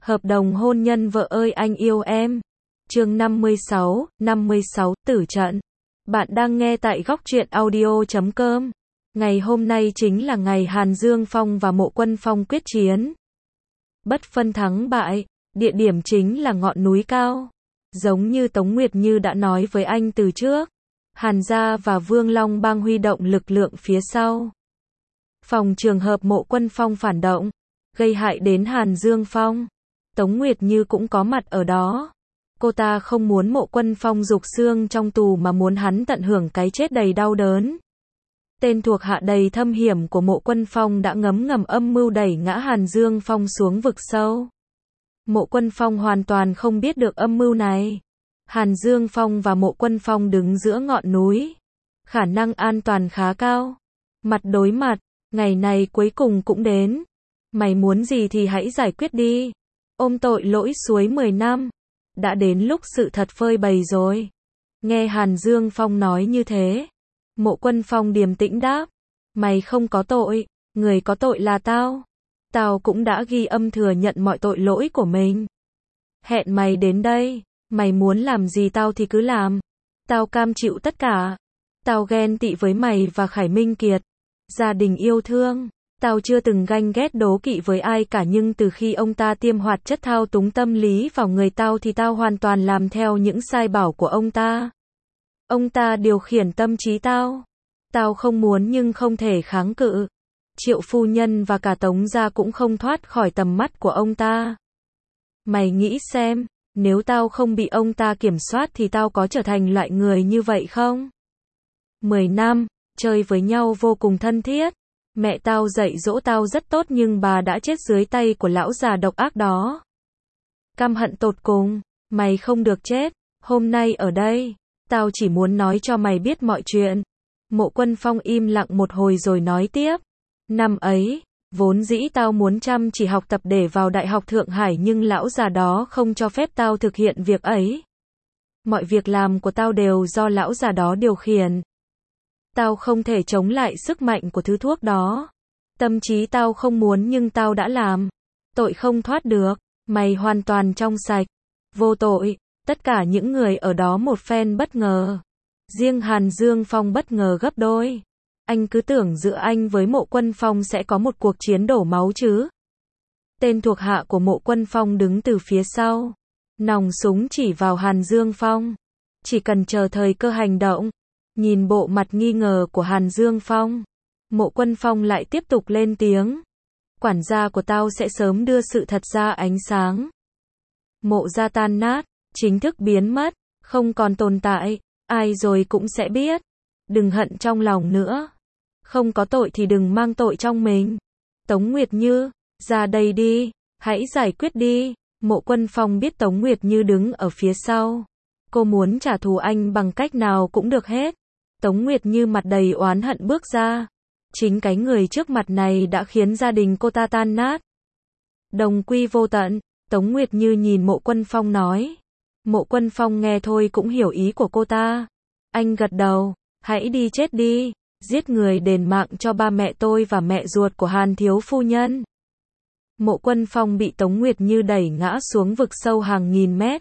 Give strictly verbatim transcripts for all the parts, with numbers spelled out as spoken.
Hợp đồng hôn nhân vợ ơi anh yêu em. Chương năm mươi sáu, năm mươi sáu, tử trận. Bạn đang nghe tại góc truyện audio chấm com. Ngày hôm nay chính là ngày Hàn Dương Phong và Mộ Quân Phong quyết chiến. Bất phân thắng bại, địa điểm chính là ngọn núi cao. Giống như Tống Nguyệt Như đã nói với anh từ trước, Hàn gia và Vương Long Bang huy động lực lượng phía sau. Phòng trường hợp Mộ Quân Phong phản động, gây hại đến Hàn Dương Phong. Tống Nguyệt Như cũng có mặt ở đó. Cô ta không muốn Mộ Quân Phong rục xương trong tù mà muốn hắn tận hưởng cái chết đầy đau đớn. Tên thuộc hạ đầy thâm hiểm của Mộ Quân Phong đã ngấm ngầm âm mưu đẩy ngã Hàn Dương Phong xuống vực sâu. Mộ Quân Phong hoàn toàn không biết được âm mưu này. Hàn Dương Phong và Mộ Quân Phong đứng giữa ngọn núi. Khả năng an toàn khá cao. Mặt đối mặt, ngày này cuối cùng cũng đến. Mày muốn gì thì hãy giải quyết đi. Ôm tội lỗi suối mười năm. Đã đến lúc sự thật phơi bày rồi. Nghe Hàn Dương Phong nói như thế, Mộ Quân Phong điềm tĩnh đáp. Mày không có tội, người có tội là tao. Tao cũng đã ghi âm thừa nhận mọi tội lỗi của mình. Hẹn mày đến đây, mày muốn làm gì tao thì cứ làm. Tao cam chịu tất cả. Tao ghen tị với mày và Khải Minh Kiệt. Gia đình yêu thương. Tao chưa từng ganh ghét đố kỵ với ai cả, nhưng từ khi ông ta tiêm hoạt chất thao túng tâm lý vào người tao thì tao hoàn toàn làm theo những sai bảo của ông ta. Ông ta điều khiển tâm trí tao. Tao không muốn nhưng không thể kháng cự. Triệu phu nhân và cả Tống gia cũng không thoát khỏi tầm mắt của ông ta. Mày nghĩ xem, nếu tao không bị ông ta kiểm soát thì tao có trở thành loại người như vậy không? Mười năm, chơi với nhau vô cùng thân thiết. Mẹ tao dạy dỗ tao rất tốt nhưng bà đã chết dưới tay của lão già độc ác đó. Căm hận tột cùng, mày không được chết. Hôm nay ở đây, tao chỉ muốn nói cho mày biết mọi chuyện. Mộ Quân Phong im lặng một hồi rồi nói tiếp. Năm ấy, vốn dĩ tao muốn chăm chỉ học tập để vào Đại học Thượng Hải nhưng lão già đó không cho phép tao thực hiện việc ấy. Mọi việc làm của tao đều do lão già đó điều khiển. Tao không thể chống lại sức mạnh của thứ thuốc đó. Tâm trí tao không muốn nhưng tao đã làm. Tội không thoát được. Mày hoàn toàn trong sạch. Vô tội. Tất cả những người ở đó một phen bất ngờ. Riêng Hàn Dương Phong bất ngờ gấp đôi. Anh cứ tưởng giữa anh với Mộ Quân Phong sẽ có một cuộc chiến đổ máu chứ. Tên thuộc hạ của Mộ Quân Phong đứng từ phía sau. Nòng súng chỉ vào Hàn Dương Phong. Chỉ cần chờ thời cơ hành động. Nhìn bộ mặt nghi ngờ của Hàn Dương Phong, Mộ Quân Phong lại tiếp tục lên tiếng. Quản gia của tao sẽ sớm đưa sự thật ra ánh sáng. Mộ gia tan nát, chính thức biến mất, không còn tồn tại, ai rồi cũng sẽ biết. Đừng hận trong lòng nữa. Không có tội thì đừng mang tội trong mình. Tống Nguyệt Như, ra đây đi, hãy giải quyết đi. Mộ Quân Phong biết Tống Nguyệt Như đứng ở phía sau. Cô muốn trả thù anh bằng cách nào cũng được hết. Tống Nguyệt Như mặt đầy oán hận bước ra. Chính cái người trước mặt này đã khiến gia đình cô ta tan nát. Đồng quy vô tận, Tống Nguyệt Như nhìn Mộ Quân Phong nói. Mộ Quân Phong nghe thôi cũng hiểu ý của cô ta. Anh gật đầu, hãy đi chết đi, giết người đền mạng cho ba mẹ tôi và mẹ ruột của Hàn thiếu phu nhân. Mộ Quân Phong bị Tống Nguyệt Như đẩy ngã xuống vực sâu hàng nghìn mét.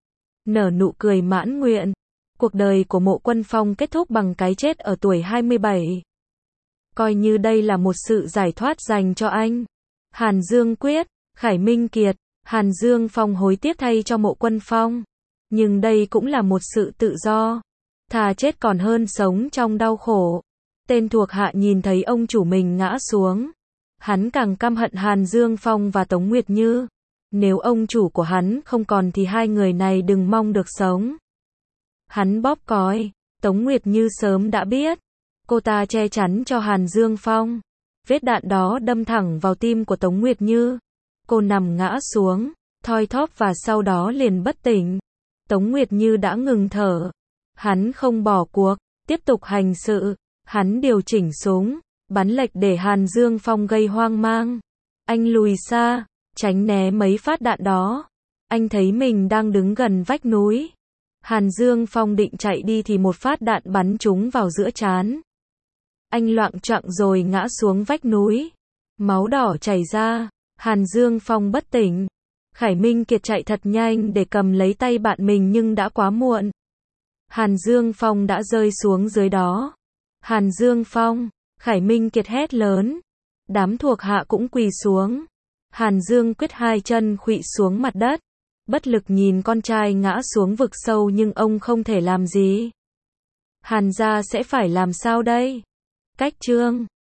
Nở nụ cười mãn nguyện. Cuộc đời của Mộ Quân Phong kết thúc bằng cái chết ở tuổi hai mươi bảy. Coi như đây là một sự giải thoát dành cho anh. Hàn Dương Quyết, Khải Minh Kiệt, Hàn Dương Phong hối tiếc thay cho Mộ Quân Phong. Nhưng đây cũng là một sự tự do. Thà chết còn hơn sống trong đau khổ. Tên thuộc hạ nhìn thấy ông chủ mình ngã xuống. Hắn càng căm hận Hàn Dương Phong và Tống Nguyệt Như. Nếu ông chủ của hắn không còn thì hai người này đừng mong được sống. Hắn bóp còi. Tống Nguyệt Như sớm đã biết. Cô ta che chắn cho Hàn Dương Phong. Vết đạn đó đâm thẳng vào tim của Tống Nguyệt Như. Cô nằm ngã xuống, thoi thóp và sau đó liền bất tỉnh. Tống Nguyệt Như đã ngừng thở. Hắn không bỏ cuộc, tiếp tục hành sự. Hắn điều chỉnh súng, bắn lệch để Hàn Dương Phong gây hoang mang. Anh lùi xa, tránh né mấy phát đạn đó. Anh thấy mình đang đứng gần vách núi. Hàn Dương Phong định chạy đi thì một phát đạn bắn trúng vào giữa trán. Anh loạng choạng rồi ngã xuống vách núi. Máu đỏ chảy ra. Hàn Dương Phong bất tỉnh. Khải Minh Kiệt chạy thật nhanh để cầm lấy tay bạn mình nhưng đã quá muộn. Hàn Dương Phong đã rơi xuống dưới đó. Hàn Dương Phong, Khải Minh Kiệt hét lớn. Đám thuộc hạ cũng quỳ xuống. Hàn Dương Quyết hai chân khuỵu xuống mặt đất. Bất lực nhìn con trai ngã xuống vực sâu nhưng ông không thể làm gì. Hàn gia sẽ phải làm sao đây? Cách chương